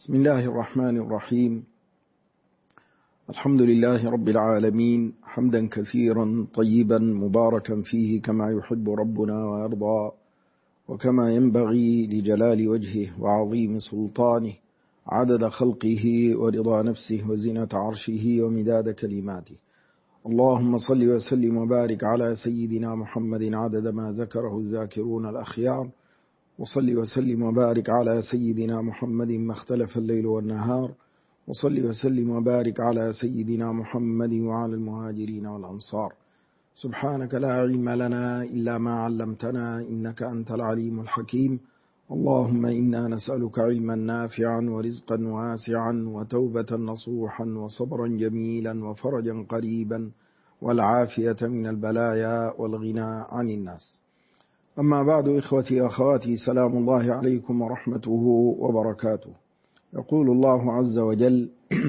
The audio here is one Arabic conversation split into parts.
بسم الله الرحمن الرحيم. الحمد لله رب العالمين، حمدا كثيرا طيبا مباركا فيه كما يحب ربنا ويرضى، وكما ينبغي لجلال وجهه وعظيم سلطانه، عدد خلقه ورضا نفسه وزنة عرشه ومداد كلماته. اللهم صل وسلم وبارك على سيدنا محمد عدد ما ذكره الذاكرون الأخيار، وصل وسلم وبارك على سيدنا محمد ما اختلف الليل والنهار، وصل وسلم وبارك على سيدنا محمد وعلى المهاجرين والأنصار. سبحانك لا علم لنا إلا ما علمتنا إنك أنت العليم الحكيم. اللهم إنا نسألك علما نافعا ورزقا واسعا وتوبة نصوحا وصبرا جميلا وفرجا قريبا والعافية من البلايا والغنى عن الناس. أما بعد، إخوتي أخواتي، سلام الله عليكم ورحمته وبركاته. يقول الله عز وجل: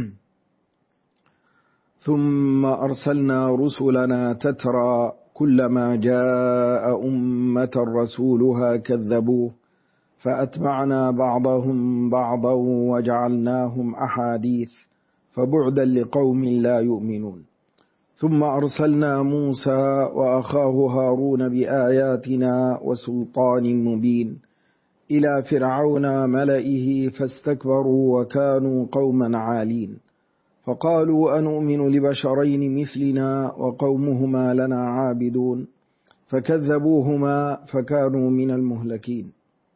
ثم أرسلنا رسلنا تترى كلما جاء أمة رسولها كذبوه فأتبعنا بعضهم بعضا وجعلناهم أحاديث فبعدا لقوم لا يؤمنون. ثم أرسلنا موسى وأخاه هارون بآياتنا وسلطان مبين إلى فرعون ملئه فاستكبروا وكانوا قوما عالين، فقالوا أنؤمن لبشرين مثلنا وقومهما لنا عابدون، فكذبوهما فكانوا من المهلكين.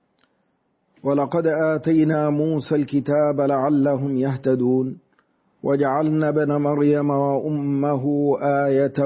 ولقد آتينا موسى الكتاب لعلهم يهتدون، وجعلنا ابن مريم وأمه آية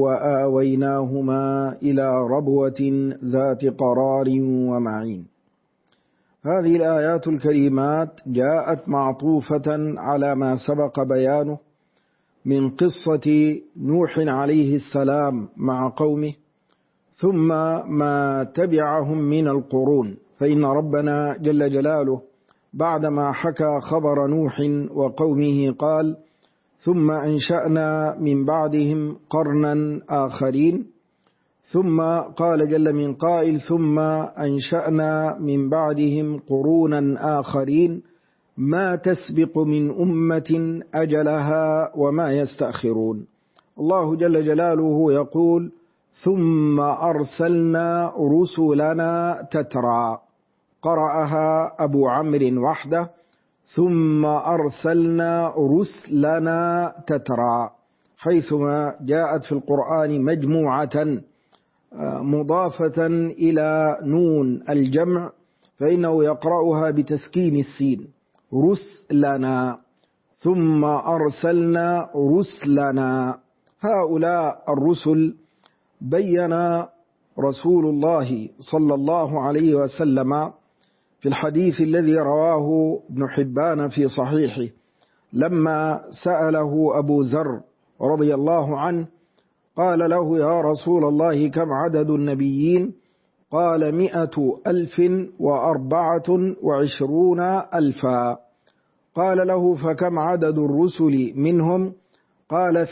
وآويناهما إلى ربوة ذات قرار ومعين. هذه الآيات الكريمات جاءت معطوفة على ما سبق بيانه من قصة نوح عليه السلام مع قومه، ثم ما تبعهم من القرون. فإن ربنا جل جلاله بعدما حكى خبر نوح وقومه قال: ثم أنشأنا من بعدهم قرنا آخرين. ثم قال جل من قائل: ثم أنشأنا من بعدهم قرونا آخرين ما تسبق من أمة أجلها وما يستأخرون. الله جل جلاله يقول: ثم أرسلنا رسلنا تترى، قرأها أبو عمرو وحده: ثم أرسلنا رسلنا تترى، حيثما جاءت في القرآن مجموعة مضافة إلى نون الجمع، فإنه يقرأها بتسكين السين: رسلنا. ثم أرسلنا رسلنا. هؤلاء الرسل بين رسول الله صلى الله عليه وسلم في الحديث الذي رواه ابن حبان في صحيحه لما سأله أبو ذر رضي الله عنه، قال له: يا رسول الله كم عدد النبيين؟ قال: 124,000. قال له: فكم عدد الرسل منهم؟ قال: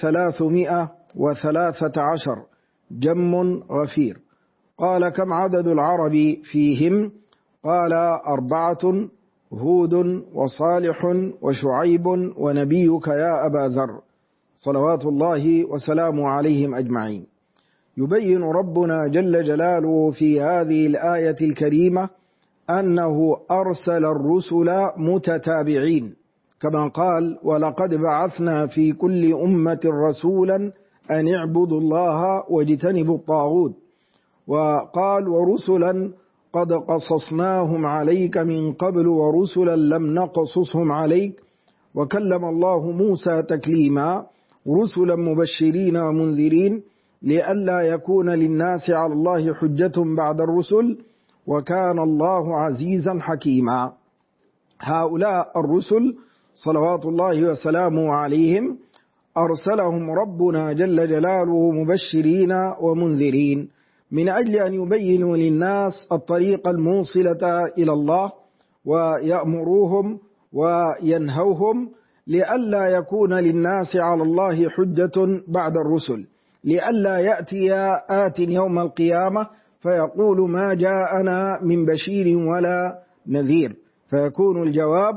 313، جم غفير. قال: كم عدد العرب فيهم؟ قال: 4، هود وصالح وشعيب ونبيك يا أبا ذر، صلوات الله وسلامه عليهم أجمعين. يبين ربنا جل جلاله في هذه الآية الكريمة أنه أرسل الرسل متتابعين، كما قال: ولقد بعثنا في كل أمة رسولا أن اعبدوا الله واجتنبوا الطاغوت. وقال: ورسلا قد قصصناهم عليك من قبل ورسلا لم نقصصهم عليك، وكلم الله موسى تكليما، رسلا مبشرين ومنذرين لئلا يكون للناس على الله حجة بعد الرسل، وكان الله عزيزا حكيما. هؤلاء الرسل صلوات الله وسلامه عليهم أرسلهم ربنا جل جلاله مبشرين ومنذرين من أجل أن يبينوا للناس الطريق الموصلة إلى الله، ويأمروهم وينهوهم لئلا يكون للناس على الله حجة بعد الرسل، لئلا يأتي آت يوم القيامة فيقول: ما جاءنا من بشير ولا نذير، فيكون الجواب: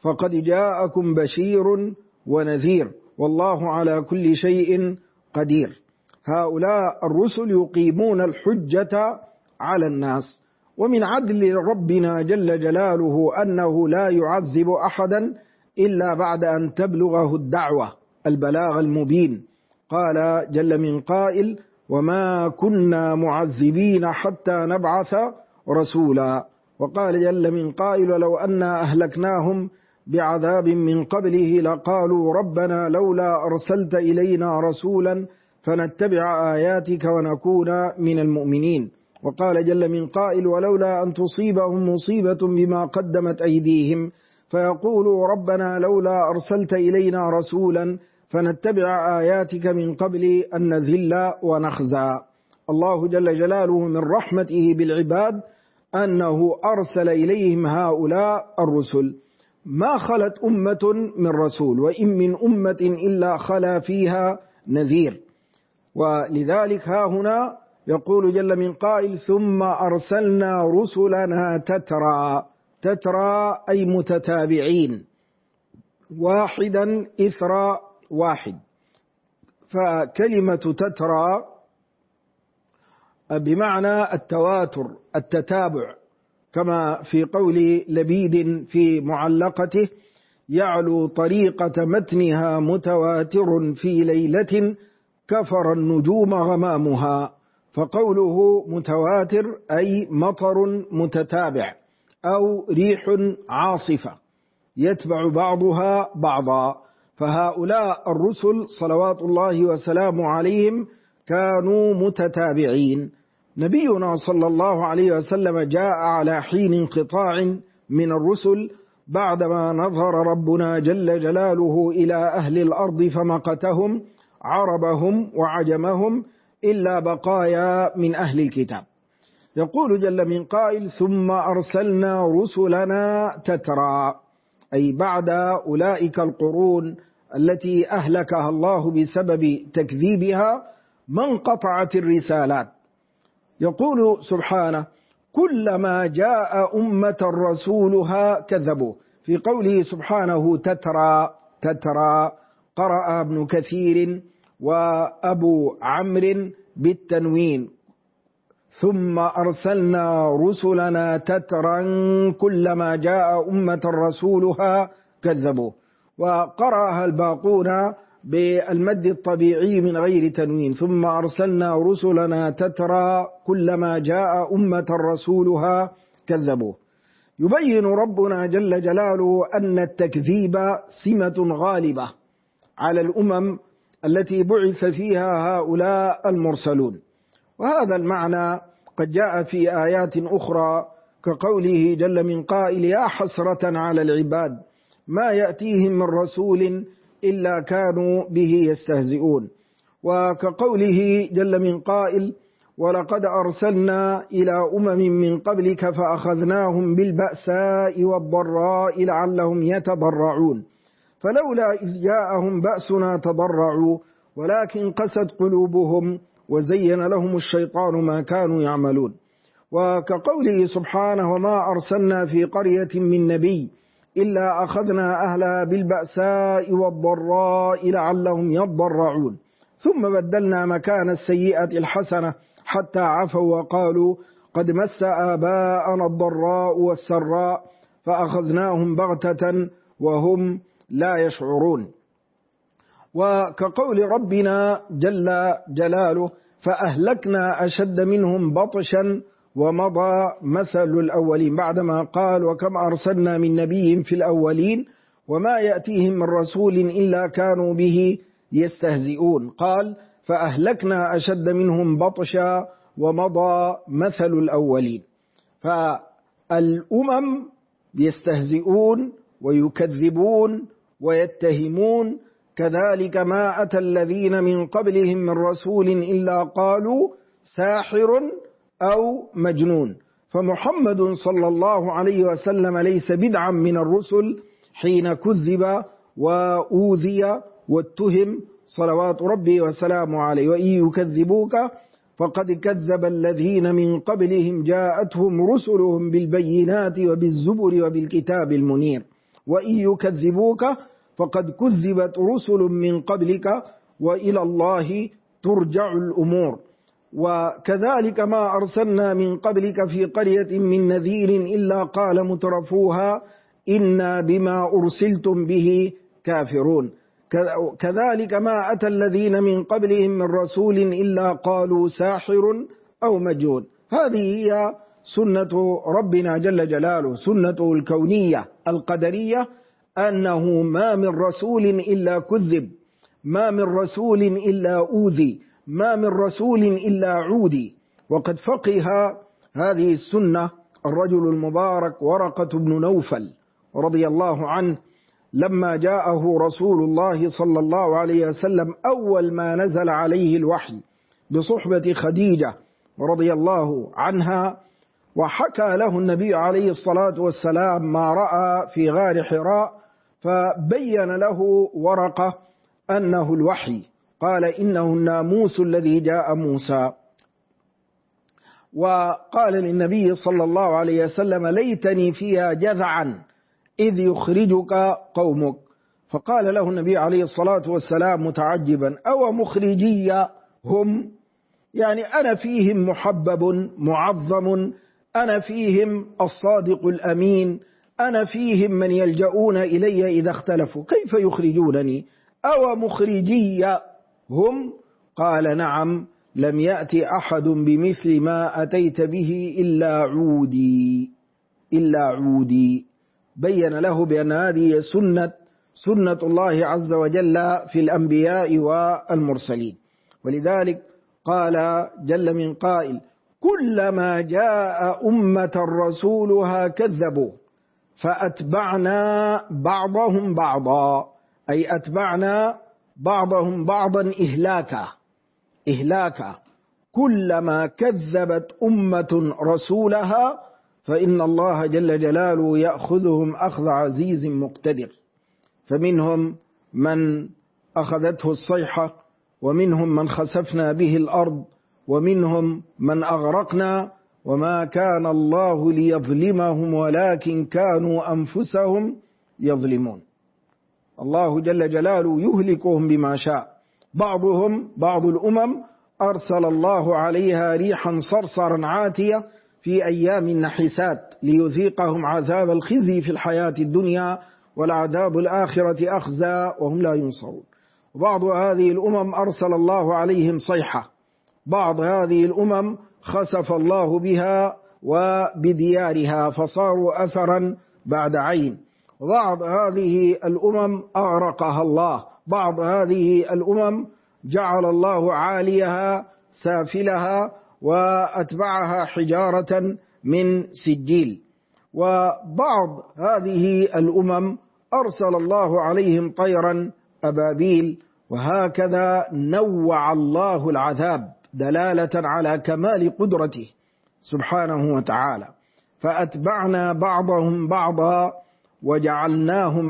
فقد جاءكم بشير ونذير والله على كل شيء قدير. هؤلاء الرسل يقيمون الحجة على الناس، ومن عدل ربنا جل جلاله أنه لا يعذب أحدا إلا بعد أن تبلغه الدعوة البلاغ المبين. قال جل من قائل: وما كنا معذبين حتى نبعث رسولا. وقال جل من قائل: ولو أنا أهلكناهم بعذاب من قبله لقالوا ربنا لولا أرسلت إلينا رسولا فنتبع آياتك ونكون من المؤمنين. وقال جل من قائل: ولولا أن تصيبهم مصيبة بما قدمت أيديهم فيقولوا ربنا لولا أرسلت إلينا رسولا فنتبع آياتك من قبل أن نذل ونخزى. الله جل جلاله من رحمته بالعباد أنه أرسل إليهم هؤلاء الرسل. ما خلت أمة من رسول، وإن من أمة إلا خلا فيها نذير. ولذلك ها هنا يقول جل من قائل: ثم أرسلنا رسلنا تترى. تترى أي متتابعين، واحدا إثر واحد. فكلمة تترى بمعنى التواتر، التتابع، كما في قول لبيد في معلقته: يعلو طريقة متنها متواتر في ليلة كفر النجوم غمامها. فقوله متواتر أي مطر متتابع أو ريح عاصفة يتبع بعضها بعضا. فهؤلاء الرسل صلوات الله وسلامه عليهم كانوا متتابعين. نبينا صلى الله عليه وسلم جاء على حين انقطاع من الرسل بعدما نظر ربنا جل جلاله إلى أهل الأرض فمقتهم عربهم وعجمهم إلا بقايا من أهل الكتاب. يقول جل من قائل: ثم أرسلنا رسلنا تترى، أي بعد أولئك القرون التي أهلكها الله بسبب تكذيبها ما انقطعت الرسالات. يقول سبحانه: كلما جاء أمة رسولها كذبوا. في قوله سبحانه تترى، تترى قرأ ابن كثير وأبو عمرو بالتنوين: ثم أرسلنا رسلنا تترا كلما جاء أمة رسولها كذبوا. وقرأها الباقون بالمد الطبيعي من غير تنوين: ثم أرسلنا رسلنا تترا كلما جاء أمة رسولها كذبوا. يبين ربنا جل جلاله أن التكذيب سمة غالبة على الأمم التي بعث فيها هؤلاء المرسلون. وهذا المعنى قد جاء في آيات أخرى كقوله جل من قائل: يا حسرة على العباد ما يأتيهم من رسول إلا كانوا به يستهزئون. وكقوله جل من قائل: ولقد أرسلنا إلى أمم من قبلك فأخذناهم بالبأساء والضراء لعلهم يتضرعون فلولا إذ جاءهم بأسنا تضرعوا ولكن قست قلوبهم وزين لهم الشيطان ما كانوا يعملون. وكقوله سبحانه: وما أرسلنا في قرية من نبي إلا أخذنا أهلها بالبأساء والضراء لعلهم يضرعون ثم بدلنا مكان السيئة الحسنة حتى عفوا وقالوا قد مس آباءنا الضراء والسراء فأخذناهم بغتة وهم لا يشعرون. وكقول ربنا جل جلاله: فأهلكنا أشد منهم بطشا ومضى مثل الأولين، بعدما قال: وكم أرسلنا من نبي في الأولين وما يأتيهم من رسول إلا كانوا به يستهزئون. قال: فأهلكنا أشد منهم بطشا ومضى مثل الأولين. فالأمم يستهزئون ويكذبون ويتهمون، كذلك ما أتى الذين من قبلهم من رسول إلا قالوا ساحر أو مجنون. فمحمد صلى الله عليه وسلم ليس بدعا من الرسل حين كذب وأوذي واتهم صلوات ربي وسلامه عليه. وإن يكذبوك فقد كذب الذين من قبلهم جاءتهم رسلهم بالبينات وبالزبر وبالكتاب المنير. وإن يكذبوك فقد كذبت رسل من قبلك وإلى الله ترجع الأمور. وكذلك ما أرسلنا من قبلك في قرية من نذير إلا قال مترفوها إنا بما أرسلتم به كافرون. كذلك ما أتى الذين من قبلهم من رسول إلا قالوا ساحر أو مجنون. هذه هي سنة ربنا جل جلاله، سنته الكونية القدرية، أنه ما من رسول إلا كذب، ما من رسول إلا أوذي، ما من رسول إلا عودي. وقد فقه هذه السنة الرجل المبارك ورقة بن نوفل رضي الله عنه لما جاءه رسول الله صلى الله عليه وسلم أول ما نزل عليه الوحي بصحبة خديجة رضي الله عنها، وحكى له النبي عليه الصلاة والسلام ما رأى في غار حراء، فبين له ورقة أنه الوحي، قال إنه الناموس الذي جاء موسى. وقال للنبي صلى الله عليه وسلم ليتني فيها جذعا إذ يخرجك قومك. فقال له النبي عليه الصلاة والسلام متعجبا أو مخرجي هم، يعني أنا فيهم محبب معظم، أنا فيهم الصادق الأمين، أنا فيهم من يلجؤون إلي إذا اختلفوا، كيف يخرجونني؟ أو مخرجي هم؟ قال نعم، لم يأتي أحد بمثل ما أتيت به إلا عودي. بين له بأن هذه سنة الله عز وجل في الأنبياء والمرسلين. ولذلك قال جل من قائل كلما جاء أمة رسولها كذبوا فأتبعنا بعضهم بعضا، أي أتبعنا بعضهم بعضا إهلاكا. كلما كذبت أمة رسولها فإن الله جل جلاله يأخذهم أخذ عزيز مقتدر. فمنهم من أخذته الصيحة، ومنهم من خسفنا به الأرض، ومنهم من أغرقنا، وما كان الله ليظلمهم ولكن كانوا أنفسهم يظلمون. الله جل جلاله يهلكهم بما شاء. بعض الأمم أرسل الله عليها ريحا صرصرا عاتية في أيام نحسات ليذيقهم عذاب الخزي في الحياة الدنيا والعذاب الآخرة أخزى وهم لا ينصرون. وبعض هذه الأمم أرسل الله عليهم صيحة، بعض هذه الأمم خسف الله بها وبديارها فصاروا أثرا بعد عين، وبعض هذه الأمم أغرقها الله، بعض هذه الأمم جعل الله عاليها سافلها وأتبعها حجارة من سجيل. وبعض هذه الأمم أرسل الله عليهم طيرا أبابيل. وهكذا نوع الله العذاب دلالة على كمال قدرته سبحانه وتعالى. فأتبعنا بعضهم بعضا وجعلناهم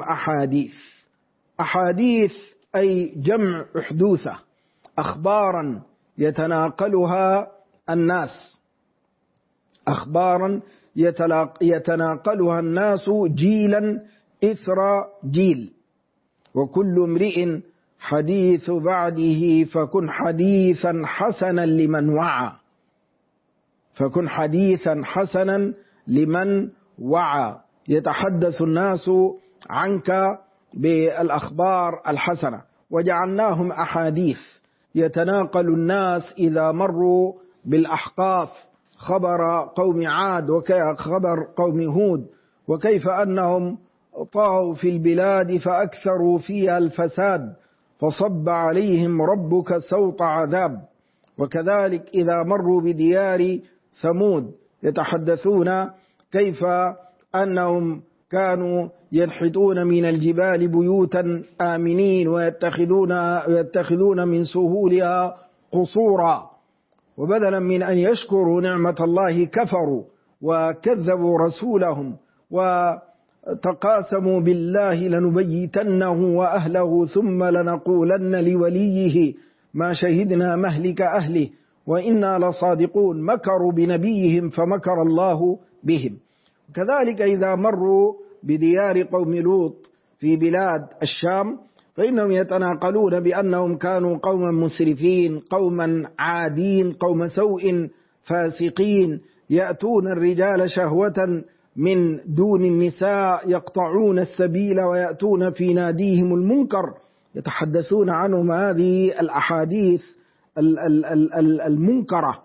أحاديث أي جمع أحدوثة، أخبارا يتناقلها الناس، أخبارا يتناقلها الناس جيلا إثر جيل. وكل امرئ حديث بعده فكن حديثا حسنا لمن وعى، فكن حديثا حسنا لمن وعى. يتحدث الناس عنك بالأخبار الحسنة. وجعلناهم أحاديث يتناقل الناس إذا مروا بالأحقاف، خبر قوم عاد وخبر قوم هود، وكيف أنهم طغوا في البلاد فأكثروا فيها الفساد فصب عليهم ربك سوط عذاب. وكذلك إذا مروا بديار ثمود يتحدثون كيف أنهم كانوا ينحتون من الجبال بيوتا آمنين ويتخذون من سهولها قصورا، وبدلا من أن يشكروا نعمة الله كفروا وكذبوا رسولهم وتقاسموا بالله لنبيتنه وأهله ثم لنقولن لوليه ما شهدنا مهلك أهله وإنا لصادقون. مكروا بنبيهم فمكر الله بهم. كذلك إذا مروا بديار قوم لوط في بلاد الشام، فإنهم يتناقلون بأنهم كانوا قوما مسرفين، قوما عادين، قوم سوء فاسقين، يأتون الرجال شهوة من دون النساء، يقطعون السبيل ويأتون في ناديهم المنكر. يتحدثون عنهم هذه الأحاديث المنكرة.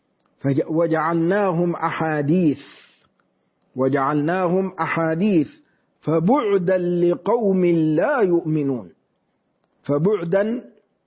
وجعلناهم أحاديث فبعدا لقوم لا يؤمنون. فبعدا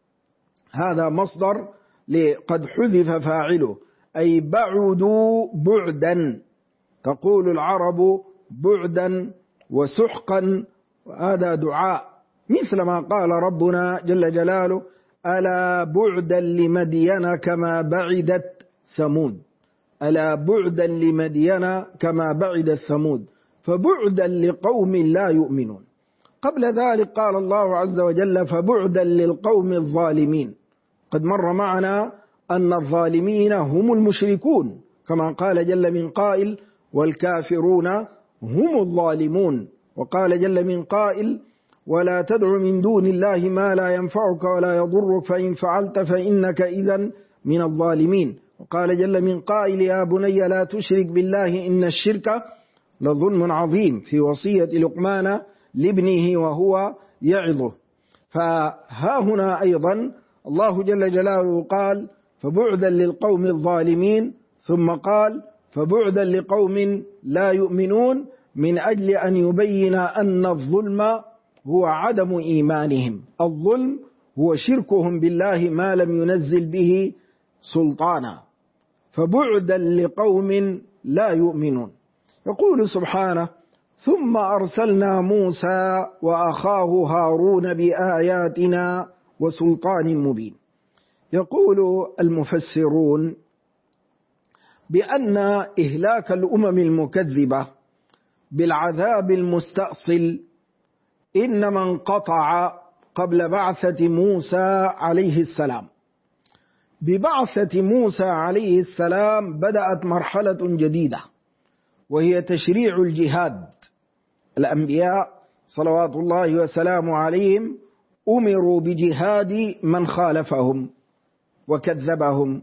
هذا مصدر قد حذف فاعله، أي بعدوا بعدا. تقول العرب بعدا وسحقا، وهذا دعاء، مثل ما قال ربنا جل جلاله: ألا بعدا لمدين كما بعدت ثمود. ألا بعدا لمدين كما بعدت ثمود، فبعدا لقوم لا يؤمنون. قبل ذلك قال الله عز وجل: فبعدا للقوم الظالمين. قد مر معنا أن الظالمين هم المشركون، كما قال جل من قائل: والكافرون هم الظالمون. وقال جل من قائل: ولا تدع من دون الله ما لا ينفعك ولا يضرك فإن فعلت فإنك إذن من الظالمين. وقال جل من قائل: يا بني لا تشرك بالله إن الشرك لظلم عظيم، في وصية لقمان لابنه وهو يعظه. فها هنا أيضا الله جل جلاله قال: فبعدا للقوم الظالمين، ثم قال: فبعدا لقوم لا يؤمنون، من أجل أن يبين أن الظلم هو عدم إيمانهم. الظلم هو شركهم بالله ما لم ينزل به سلطانا. فبعدا لقوم لا يؤمنون. يقول سبحانه: ثم أرسلنا موسى وأخاه هارون بآياتنا وسلطان مبين. يقول المفسرون بأن إهلاك الأمم المكذبة بالعذاب المستأصل إنما انقطع قبل بعثة موسى عليه السلام. ببعثة موسى عليه السلام بدأت مرحلة جديدة، وهي تشريع الجهاد. الأنبياء صلوات الله وسلامه عليهم أمروا بجهاد من خالفهم وكذبهم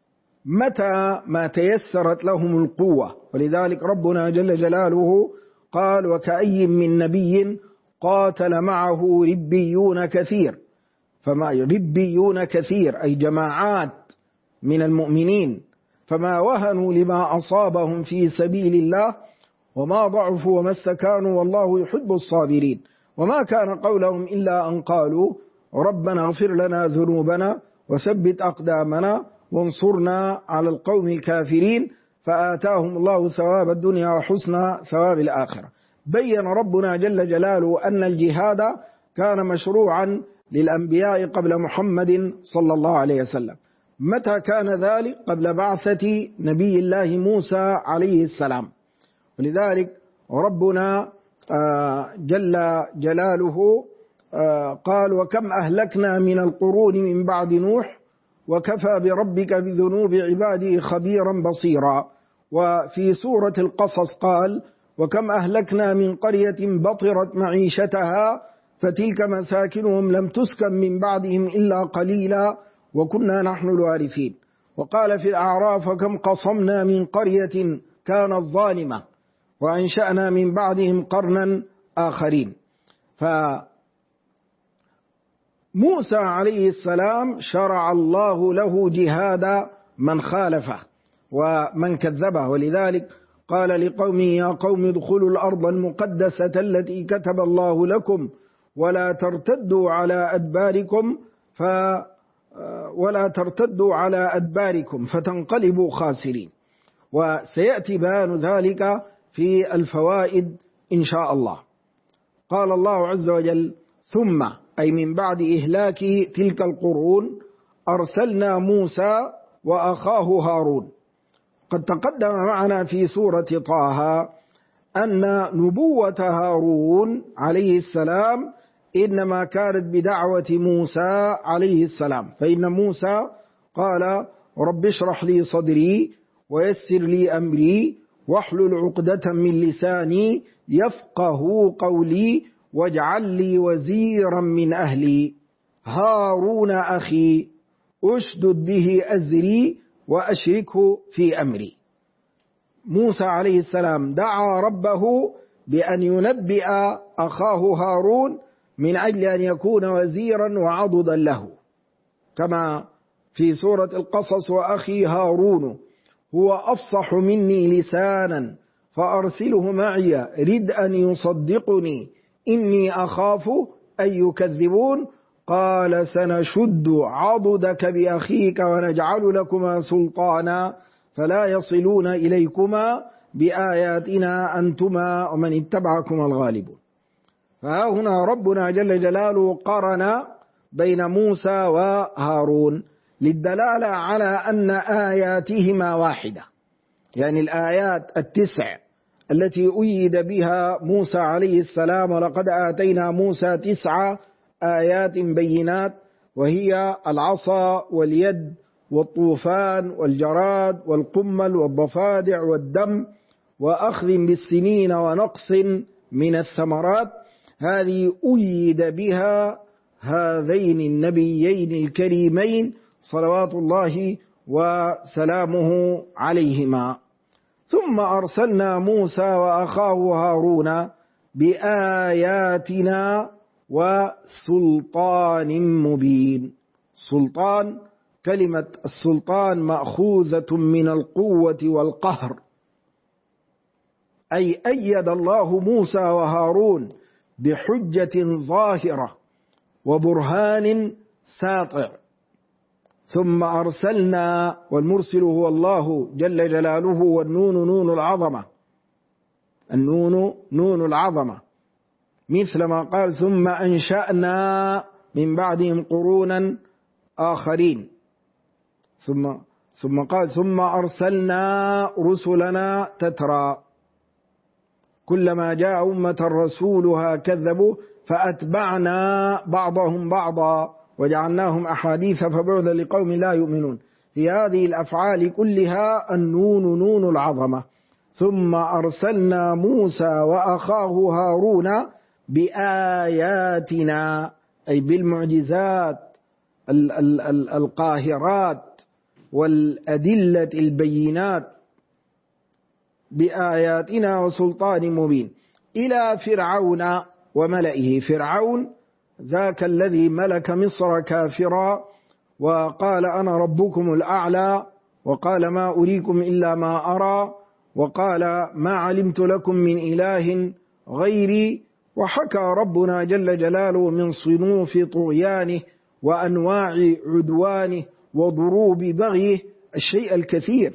متى ما تيسرت لهم القوة. ولذلك ربنا جل جلاله قال: وكأي من نبي قاتل معه ربيون كثير. فما ربيون كثير أي جماعات من المؤمنين، فما وهنوا لما أصابهم في سبيل الله وما ضعفوا وما استكانوا والله يحب الصابرين. وما كان قولهم إلا أن قالوا: ربنا اغفر لنا ذنوبنا وثبت أقدامنا وانصرنا على القوم الكافرين، فآتاهم الله ثواب الدنيا وحسن ثواب الآخرة. بين ربنا جل جلاله أن الجهاد كان مشروعا للأنبياء قبل محمد صلى الله عليه وسلم. متى كان ذلك؟ قبل بعثة نبي الله موسى عليه السلام. ولذلك ربنا جل جلاله قال: وكم أهلكنا من القرون من بعد نوح وكفى بربك بذنوب عباده خبيرا بصيرا. وفي سورة القصص قال: وكم أهلكنا من قرية بطرت معيشتها فتلك مساكنهم لم تسكن من بعدهم إلا قليلا وكنا نحن الوارثين. وقال في الأعراف: وكم قصمنا من قرية كانت ظالمة وأنشأنا من بعدهم قرنا آخرين. فموسى عليه السلام شرع الله له جهاد من خالفه ومن كذبه. ولذلك قال لقومه: يا قوم ادخلوا الأرض المقدسة التي كتب الله لكم ولا ترتدوا على أدباركم فتنقلبوا خاسرين. وسيأتي بيان ذلك في الفوائد إن شاء الله. قال الله عز وجل: ثم أي من بعد إهلاك تلك القرون أرسلنا موسى وأخاه هارون. قد تقدم معنا في سورة طه أن نبوة هارون عليه السلام إنما كانت بدعوة موسى عليه السلام. فإن موسى قال: رب اشرح لي صدري ويسر لي أمري واحلل عقدة من لساني يفقه قولي واجعل لي وزيرا من أهلي هارون أخي أشدد به أزري وأشركه في أمري. موسى عليه السلام دعا ربه بأن ينبئ أخاه هارون من أجل أن يكون وزيرا وعضدا له، كما في سورة القصص: وأخي هارون هو أفصح مني لسانا فأرسله معي رد أن يصدقني إني أخاف أن يكذبون قال سنشد عضدك بأخيك ونجعل لكما سلطانا فلا يصلون إليكما بآياتنا أنتما ومن اتبعكما الغالبون. فها هنا ربنا جل جلاله قرن بين موسى وهارون للدلالة على أن آياتهما واحدة، يعني الآيات 9 التي أيد بها موسى عليه السلام: ولقد آتينا موسى 9 آيات بينات، وهي العصا واليد والطوفان والجراد والقمل والضفادع والدم وأخذ بالسنين ونقص من الثمرات. هذه أيد بها هذين النبيين الكريمين صلوات الله وسلامه عليهما. ثم أرسلنا موسى وأخاه هارون بآياتنا وسلطان مبين. سلطان، كلمة السلطان مأخوذة من القوة والقهر، أي أيد الله موسى وهارون بحجة ظاهرة وبرهان ساطع. ثم أرسلنا، والمرسل هو الله جل جلاله، والنون نون العظمة، النون نون العظمة، مثل ما قال: ثم أنشأنا من بعدهم قرونا آخرين. ثم قال: ثم أرسلنا رسلنا تترى كلما جاء أمة رسولها كذبوا فأتبعنا بعضهم بعضا وجعلناهم أحاديث فبعدا لقوم لا يؤمنون. في هذه الأفعال كلها النون نون العظمة. ثم أرسلنا موسى وأخاه هارون بآياتنا، أي بالمعجزات القاهرات والأدلة البينات، بآياتنا وسلطان مبين، إلى فرعون وملئه. فرعون ذاك الذي ملك مصر كافرا وقال: أنا ربكم الأعلى، وقال: ما أريكم إلا ما أرى، وقال: ما علمت لكم من إله غيري. وحكى ربنا جل جلاله من صنوف طغيانه وأنواع عدوانه وضروب بغيه الشيء الكثير،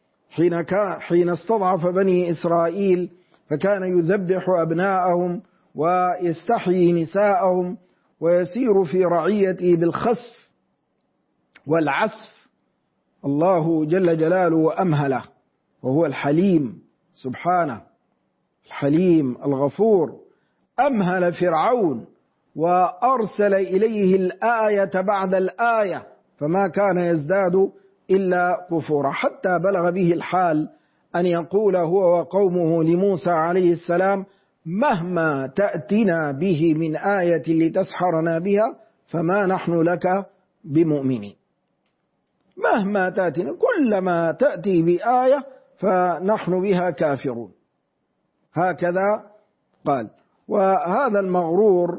حين استضعف بني إسرائيل فكان يذبح أبناءهم ويستحيي نساءهم ويسير في رعيته بالخسف والعسف. الله جل جلاله أمهله، وهو الحليم سبحانه، الحليم الغفور. أمهل فرعون وأرسل إليه الآية بعد الآية، فما كان يزداد إلا كفورا، حتى بلغ به الحال أن يقول هو وقومه لموسى عليه السلام: مهما تأتنا به من آية لتسحرنا بها فما نحن لك بمؤمنين. مهما تأتنا، كلما تأتي بآية فنحن بها كافرون، هكذا قال. وهذا المغرور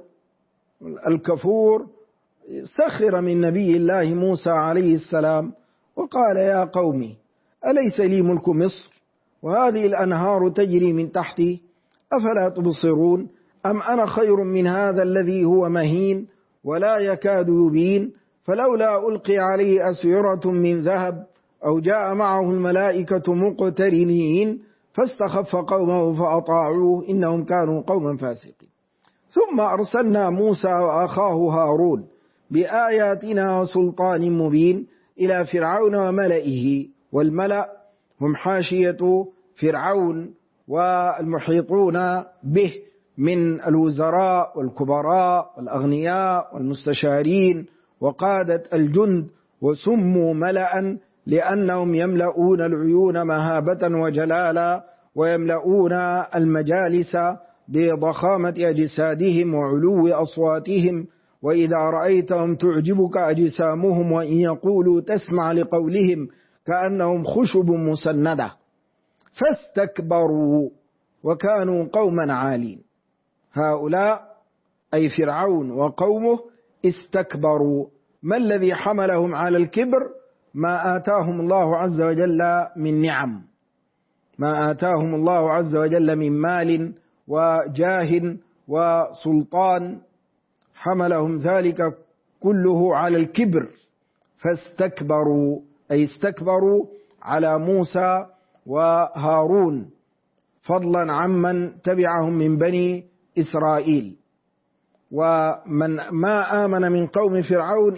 الكفور سخر من نبي الله موسى عليه السلام وقال: يا قوم أليس لي ملك مصر وهذه الأنهار تجري من تحتي أفلا تبصرون أم أنا خير من هذا الذي هو مهين ولا يكاد يبين فلولا ألقي عليه أسورة من ذهب أو جاء معه الملائكة مقترنين فاستخف قومه فأطاعوه إنهم كانوا قوما فاسقين. ثم أرسلنا موسى وأخاه هارون بآياتنا وسلطان مبين إلى فرعون وملئه، والملأ هم حاشية فرعون والمحيطون به من الوزراء والكبراء والأغنياء والمستشارين وقادة الجند، وسموا ملأ لأنهم يملؤون العيون مهابة وجلالا ويملؤون المجالس بضخامة أجسادهم وعلو أصواتهم، وإذا رأيتهم تعجبك أجسامهم وإن يقولوا تسمع لقولهم كأنهم خشب مسندة، فاستكبروا وكانوا قوما عالين. هؤلاء أي فرعون وقومه استكبروا. ما الذي حملهم على الكبر؟ ما آتاهم الله عز وجل من نعم، ما آتاهم الله عز وجل من مال وجاه وسلطان، حملهم ذلك كله على الكبر. فاستكبروا أي استكبروا على موسى وهارون، فضلا عمن تبعهم من بني إسرائيل. ومن ما آمن من قوم فرعون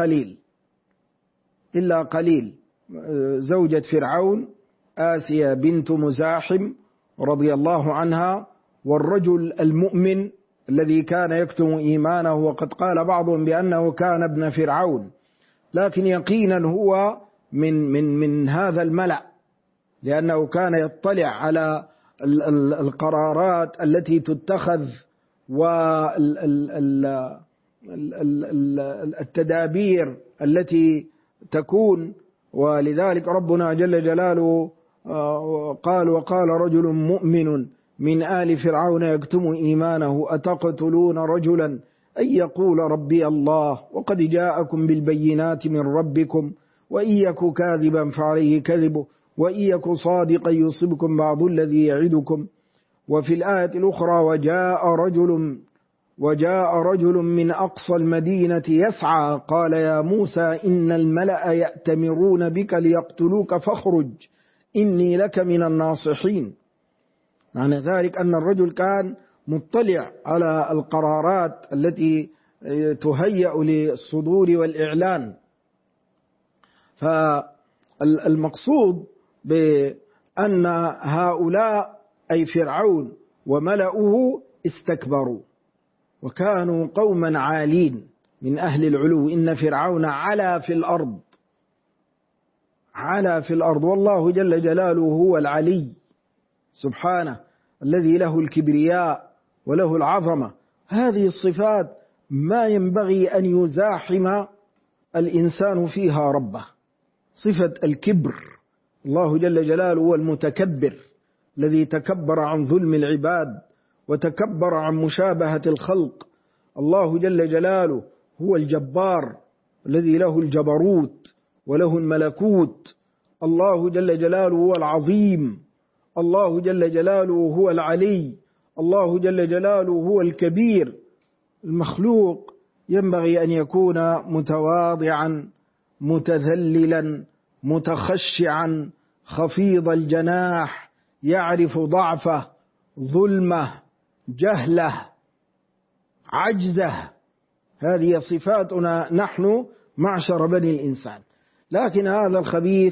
إلا قليل. زوجة فرعون آسيا بنت مزاحم رضي الله عنها، والرجل المؤمن الذي كان يكتم إيمانه، وقد قال بعضهم بأنه كان ابن فرعون، لكن يقينا هو من هذا الملأ، لأنه كان يطلع على القرارات التي تتخذ والتدابير التي تكون. ولذلك ربنا جل جلاله قال: وقال رجل مؤمن من آل فرعون يكتم إيمانه أتقتلون رجلا أن يقول ربي الله وقد جاءكم بالبينات من ربكم وإن يك كاذبا فعليه كذبه وإن يك صادقا يصبكم بعض الذي يعدكم. وفي الآية الأخرى: وجاء رجل من أقصى المدينة يسعى قال يا موسى إن الملأ يأتمرون بك ليقتلوك فاخرج إني لك من الناصحين. معنى ذلك أن الرجل كان مطلع على القرارات التي تهيأ للصدور والإعلان. فالمقصود بأن هؤلاء أي فرعون وملأه استكبروا وكانوا قوما عالين من أهل العلو. إن فرعون علا في الأرض والله جل جلاله هو العلي سبحانه الذي له الكبرياء وله العظمة. هذه الصفات ما ينبغي أن يزاحم الإنسان فيها ربه. صفة الكبر، الله جل جلاله هو المتكبر الذي تكبر عن ظلم العباد وتكبر عن مشابهة الخلق. الله جل جلاله هو الجبار الذي له الجبروت وله الملكوت. الله جل جلاله هو العظيم. الله جل جلاله هو العلي. الله جل جلاله هو الكبير. المخلوق ينبغي أن يكون متواضعا متذللا متخشعا خفيض الجناح، يعرف ضعفه ظلمه جهله عجزه. هذه صفاتنا نحن معشر بني الإنسان. لكن هذا الخبيث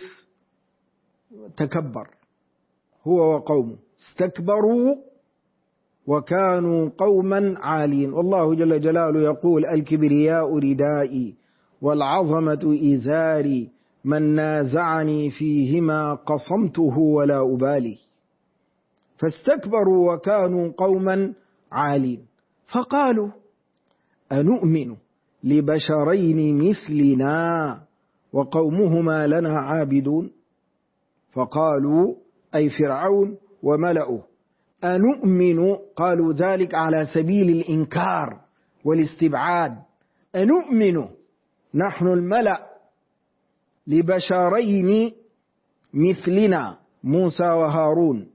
تكبر هو وقومه، استكبروا وكانوا قوما عالين. والله جل جلاله يقول الكبرياء ردائي والعظمة إزاري من نازعني فيهما قصمته ولا أبالي. فاستكبروا وكانوا قوما عالين. فقالوا أنؤمن لبشرين مثلنا وقومهما لنا عابدون. فقالوا أي فرعون وملأه أنؤمن، قالوا ذلك على سبيل الإنكار والاستبعاد. أنؤمن نحن الملأ لبشرين مثلنا موسى وهارون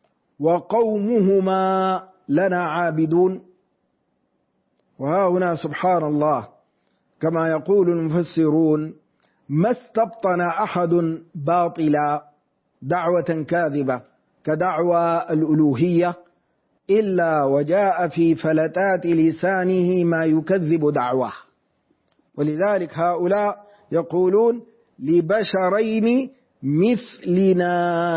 وقومهما لنا عابدون. وها هنا سبحان الله كما يقول المفسرون ما استبطن أحد باطلا دعوة كاذبة كدعوى الألوهية إلا وجاء في فلتات لسانه ما يكذب دعواه. ولذلك هؤلاء يقولون لبشرين مثلنا،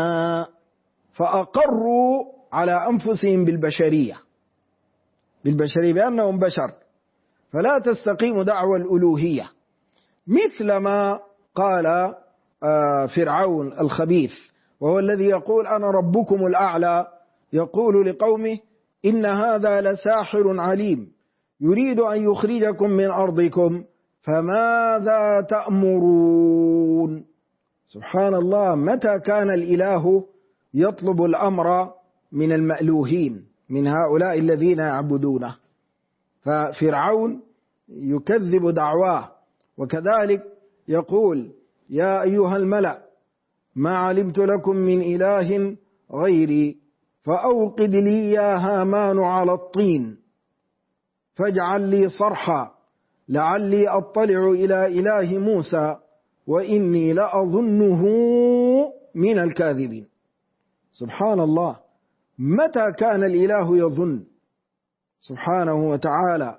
فأقروا على أنفسهم بالبشرية بأنهم بشر، فلا تستقيم دعوى الألوهية. مثل ما قال فرعون الخبيث وهو الذي يقول أنا ربكم الأعلى، يقول لقومه إن هذا لساحر عليم يريد أن يخرجكم من أرضكم فماذا تأمرون. سبحان الله، متى كان الإله يطلب الأمر من المألوهين، من هؤلاء الذين يعبدونه؟ ففرعون يكذب دعواه، وكذلك يقول يا أيها الملأ ما علمت لكم من إله غيري فأوقد لي يا هامان على الطين فاجعل لي صرحا لعلي أطلع إلى إله موسى وإني لأظنه من الكاذبين. سبحان الله، متى كان الإله يظن سبحانه وتعالى؟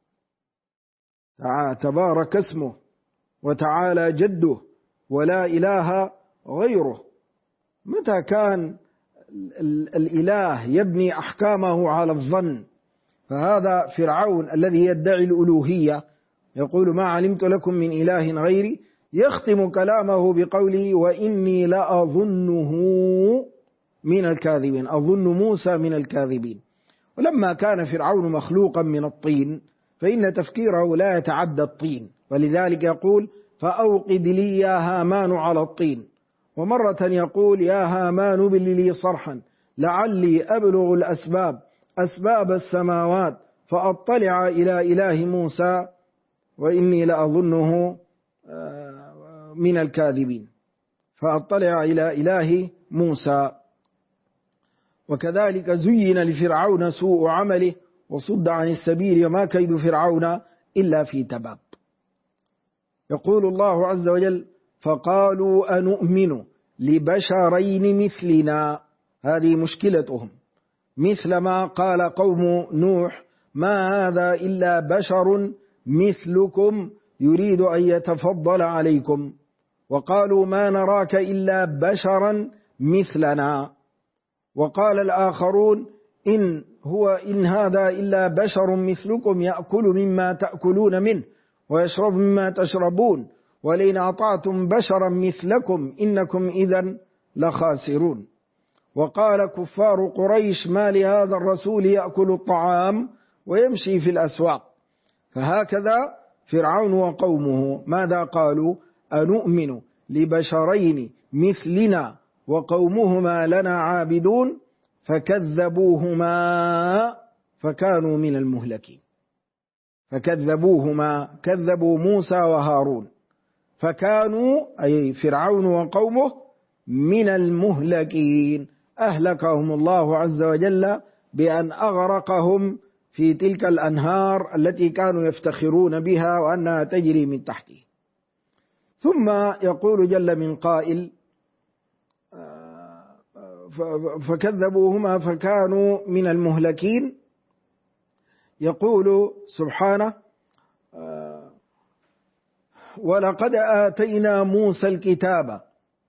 تبارك اسمه وتعالى جده ولا إله غيره. متى كان الإله يبني أحكامه على الظن؟ فهذا فرعون الذي يدعي الألوهية يقول ما علمت لكم من إله غيري، يختم كلامه بقوله وإني لأظنه من الكاذبين، أظن موسى من الكاذبين. ولما كان فرعون مخلوقا من الطين فإن تفكيره لا يتعدى الطين، ولذلك يقول فأوقد لي يا هامان على الطين، ومرة يقول يا هامان ابن لي صرحا لعلي أبلغ أسباب السماوات فأطلع إلى إله موسى وإني لأظنه من الكاذبين، فأطلع إلى إله موسى. وكذلك زين لفرعون سوء عمله وصد عن السبيل وما كيد فرعون إلا في تباب. يقول الله عز وجل فقالوا أنؤمن لبشرين مثلنا، هذه مشكلتهم، مثل ما قال قوم نوح ما هذا إلا بشر مثلكم يريد أن يتفضل عليكم، وقالوا ما نراك إلا بشرا مثلنا، وقال الآخرون إن هذا إلا بشر مثلكم يأكل مما تأكلون منه ويشرب مما تشربون ولئن أطعتم بشرا مثلكم إنكم إذن لخاسرون. وقال كفار قريش ما لهذا الرسول يأكل الطعام ويمشي في الأسواق. فهكذا فرعون وقومه ماذا قالوا؟ أنؤمن لبشرين مثلنا وقومهما لنا عابدون فكذبوهما فكانوا من المهلكين. فكذبوهما، كذبوا موسى وهارون، فكانوا أي فرعون وقومه من المهلكين، أهلكهم الله عز وجل بأن أغرقهم في تلك الأنهار التي كانوا يفتخرون بها وأنها تجري من تحته. ثم يقول جل من قائل فكذبوهما فكانوا من المهلكين، يقول سبحانه ولقد آتينا موسى الكتاب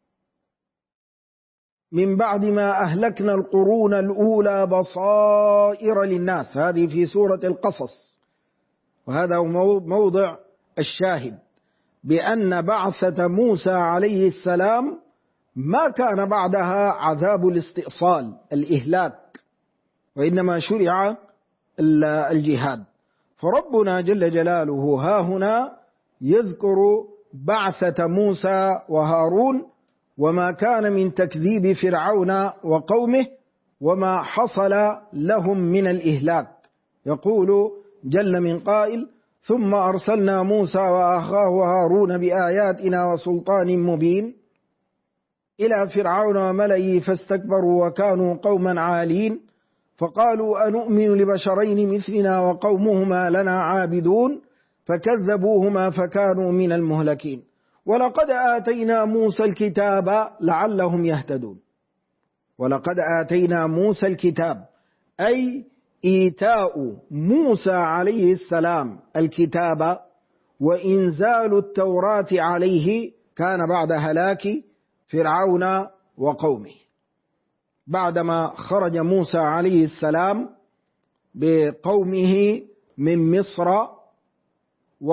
من بعد ما أهلكنا القرون الأولى بصائر للناس، هذه في سورة القصص، وهذا موضع الشاهد بأن بعثة موسى عليه السلام ما كان بعدها عذاب الاستئصال الإهلاك، وإنما شرع الجهاد. فربنا جل جلاله ها هنا يذكر بعثة موسى وهارون وما كان من تكذيب فرعون وقومه وما حصل لهم من الإهلاك. يقول جل من قائل ثم أرسلنا موسى وأخاه هارون بآياتنا وسلطان مبين إلى فرعون وملئه فاستكبروا وكانوا قوما عالين فقالوا أنؤمن لبشرين مثلنا وقومهما لنا عابدون فكذبوهما فكانوا من المهلكين. ولقد آتينا موسى الكتاب لعلهم يهتدون. ولقد آتينا موسى الكتاب أي إيتاء موسى عليه السلام الكتاب وإنزال التوراة عليه كان بعد هلاك فرعون وقومه، بعدما خرج موسى عليه السلام بقومه من مصر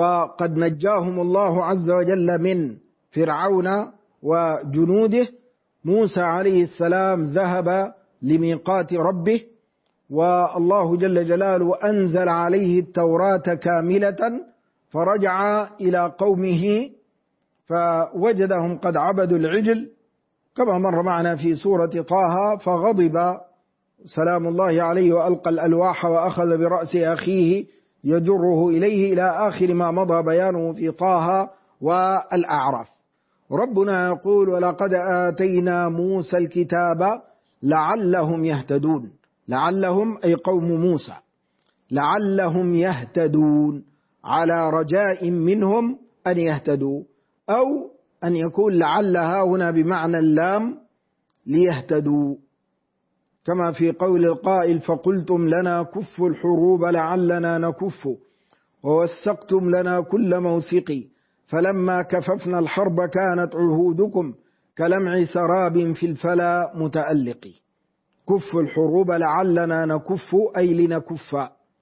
وقد نجاهم الله عز وجل من فرعون وجنوده، موسى عليه السلام ذهب لميقات ربه، والله جل جلاله أنزل عليه التوراة كاملة، فرجع إلى قومه فوجدهم قد عبدوا العجل كما مر معنا في سورة طه، فغضب سلام الله عليه وألقى الألواح وأخذ برأس أخيه يجره إليه إلى آخر ما مضى بيانه في طه والأعراف. ربنا يقول: ولقد آتينا موسى الكتاب لعلهم يهتدون. لعلهم أي قوم موسى، لعلهم يهتدون، على رجاء منهم أن يهتدوا، أو أن يكون لعلها هنا بمعنى اللام ليهتدوا، كما في قول القائل: فقلتم لنا كفوا الحروب لعلنا نكف، ووثقتم لنا كل موثق، فلما كففنا الحرب كانت عهودكم كلمع سراب في الفلا متألق. كف الحروب لعلنا نكف أي لنكف.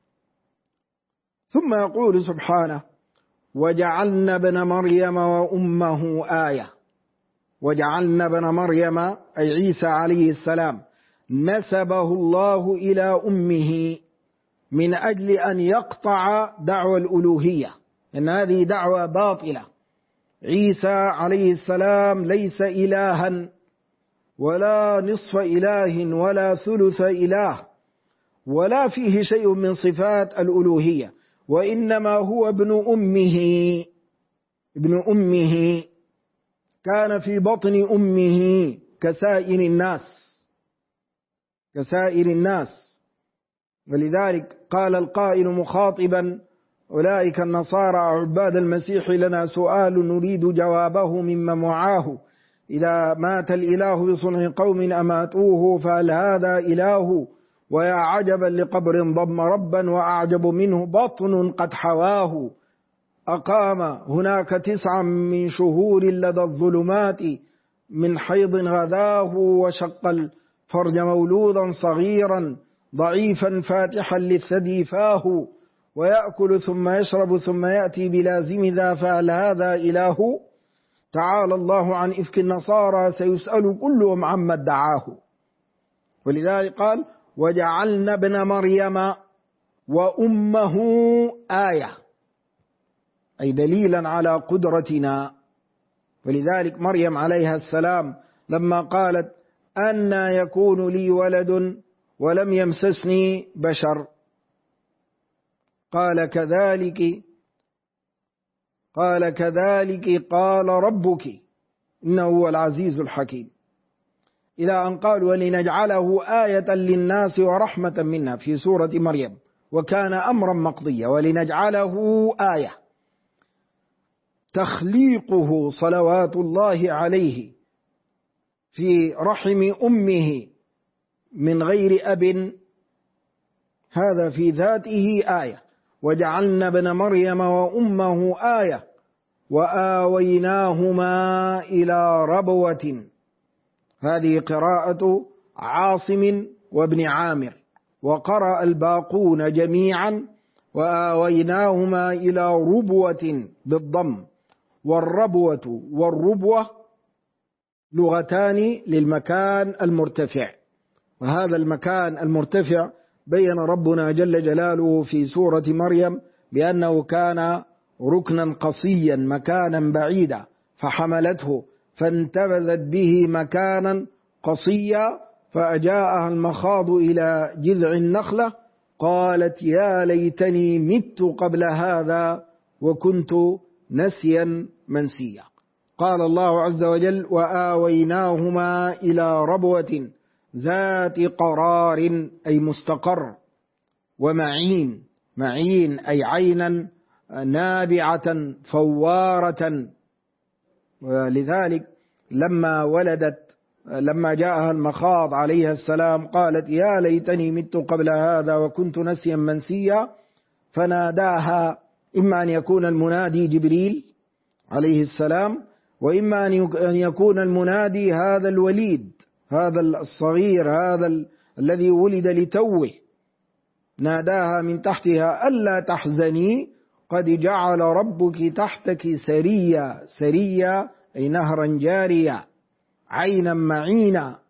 ثم يقول سبحانه: وجعلنا ابن مريم وأمه آية. وجعلنا ابن مريم أي عيسى عليه السلام نسبه الله إلى أمه من أجل أن يقطع دعوى الألوهية، إن هذه دعوة باطلة. عيسى عليه السلام ليس إلها ولا نصف إله ولا ثلث إله، ولا فيه شيء من صفات الألوهية، وإنما هو ابن أمه. ابن أمه كان في بطن أمه كسائر الناس، كسائر الناس. ولذلك قال القائل مخاطبا أولئك النصارى عباد المسيح: لنا سؤال نريد جوابه مما معاه، إذا مات الإله بصنع قوم أماتوه فهل هذا إله؟ ويا عجبا لقبر ضم ربا وأعجب منه بطن قد حواه. أقام هناك 9 من شهور لدى الظلمات، من حيض غذاه وشق الفرج مولودا صغيرا ضعيفا فاتحا للثدي فاه، ويأكل ثم يشرب ثم يأتي بلازم ذا، فهل هذا إله؟ تعالى الله عن إفك النصارى، سيسأل كلهم عما ادعاه. ولذلك قال: وجعلنا ابن مريم وأمه آية، أي دليلا على قدرتنا. ولذلك مريم عليها السلام لما قالت: أنى يكون لي ولد ولم يمسسني بشر، قال كذلك قال ربك إنه هو العزيز الحكيم، إلى أن قال: ولنجعله آية للناس ورحمة منا في سورة مريم، وكان أمرا مقضيا. ولنجعله آية، تخليقه صلوات الله عليه في رحم أمه من غير أب، هذا في ذاته آية. وجعلنا ابن مريم وأمه آية وآويناهما إلى ربوة. هذه قراءة عاصم وابن عامر، وقرأ الباقون جميعا: وآويناهما إلى ربوة بالضم. والربوة والربوة لغتان للمكان المرتفع، وهذا المكان المرتفع بين ربنا جل جلاله في سورة مريم بأنه كان ركنا قصيا، مكانا بعيدا، فحملته فانتبذت به مكانا قصيا، فأجاءها المخاض إلى جذع النخلة قالت: يا ليتني مت قبل هذا وكنت نسيا منسيا. قال الله عز وجل: وآويناهما إلى ربوة ذات قرار أي مستقر، ومعين، معين أي عينا نابعة فوارة. ولذلك لما جاءها المخاض عليها السلام قالت: يا ليتني مت قبل هذا وكنت نسيا منسيا، فناداها، إما أن يكون المنادي جبريل عليه السلام، وإما أن يكون المنادي هذا الوليد، هذا الصغير، هذا الذي ولد لتوه. ناداها من تحتها: ألا تحزني قد جعل ربك تحتك سريا. سريا أي نهرا جاريا. عينا معينا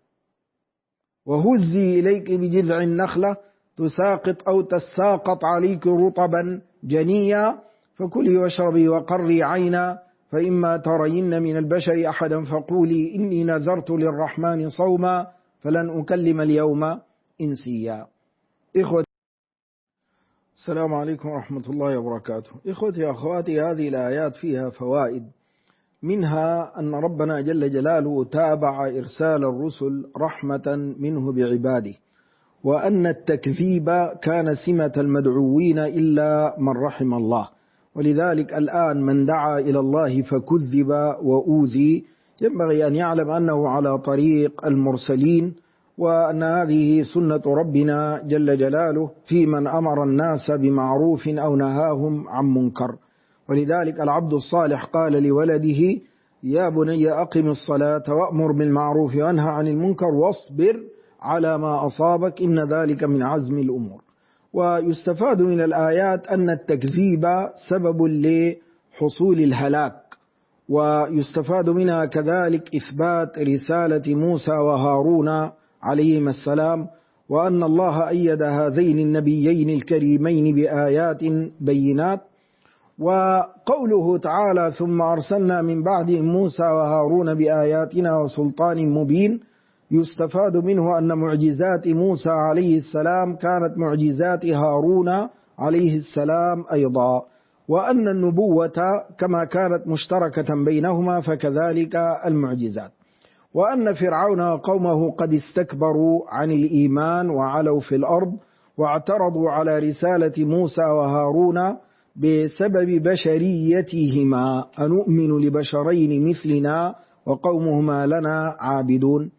وهزي إليك بجذع النخلة تساقط أو تساقط عليك رطبا جنيا فكلي واشربي وقري عينا فإما ترين من البشر أحدا فقولي إني نذرت للرحمن صوما فلن أكلم اليوم إنسيا. إخوتي السلام عليكم ورحمة الله وبركاته. إخوتي وأخواتي، هذه الآيات فيها فوائد، منها أن ربنا جل جلاله تابع إرسال الرسل رحمة منه بعباده، وأن التكذيب كان سمة المدعوين إلا من رحم الله، ولذلك الآن من دعا إلى الله فكذب وأوذي ينبغي أن يعلم أنه على طريق المرسلين، وأن هذه سنة ربنا جل جلاله في من أمر الناس بمعروف أو نهاهم عن منكر. ولذلك العبد الصالح قال لولده: يا بني أقم الصلاة وأمر بالمعروف وانهى عن المنكر واصبر على ما أصابك إن ذلك من عزم الأمور. ويستفاد من الآيات أن التكذيب سبب لحصول الهلاك، ويستفاد منها كذلك إثبات رسالة موسى وهارون عليهما السلام، وأن الله أيد هذين النبيين الكريمين بآيات بينات. وقوله تعالى: ثم أرسلنا من بعدهم موسى وهارون بآياتنا وسلطان مبين، يستفاد منه أن معجزات موسى عليه السلام كانت معجزات هارون عليه السلام أيضا، وأن النبوة كما كانت مشتركة بينهما فكذلك المعجزات، وأن فرعون وقومه قد استكبروا عن الإيمان وعلوا في الأرض واعترضوا على رسالة موسى وهارون بسبب بشريتهما، أنؤمن لبشرين مثلنا وقومهما لنا عابدون.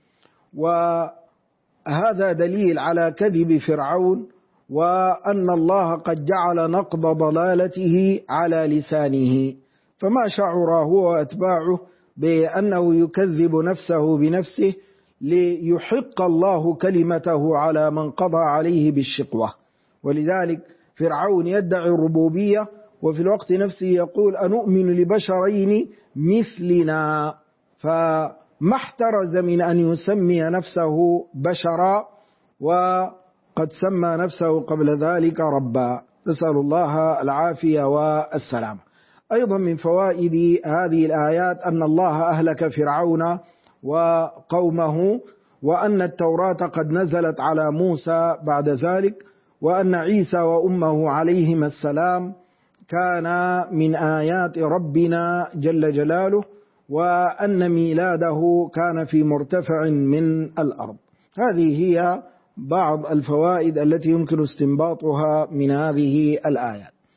وهذا دليل على كذب فرعون، وأن الله قد جعل نقض ضلالته على لسانه، فما شعر هو وأتباعه بأنه يكذب نفسه بنفسه ليحق الله كلمته على من قضى عليه بالشقوة. ولذلك فرعون يدعي الربوبية وفي الوقت نفسه يقول: أنؤمن لبشرين مثلنا، فما احترز من أن يسمي نفسه بشرا، وقد سمى نفسه قبل ذلك ربا، نسأل الله العافية والسلام. أيضا من فوائد هذه الآيات أن الله أهلك فرعون وقومه، وأن التوراة قد نزلت على موسى بعد ذلك، وأن عيسى وأمه عليهما السلام كان من آيات ربنا جل جلاله، وأن ميلاده كان في مرتفع من الأرض. هذه هي بعض الفوائد التي يمكن استنباطها من هذه الآيات.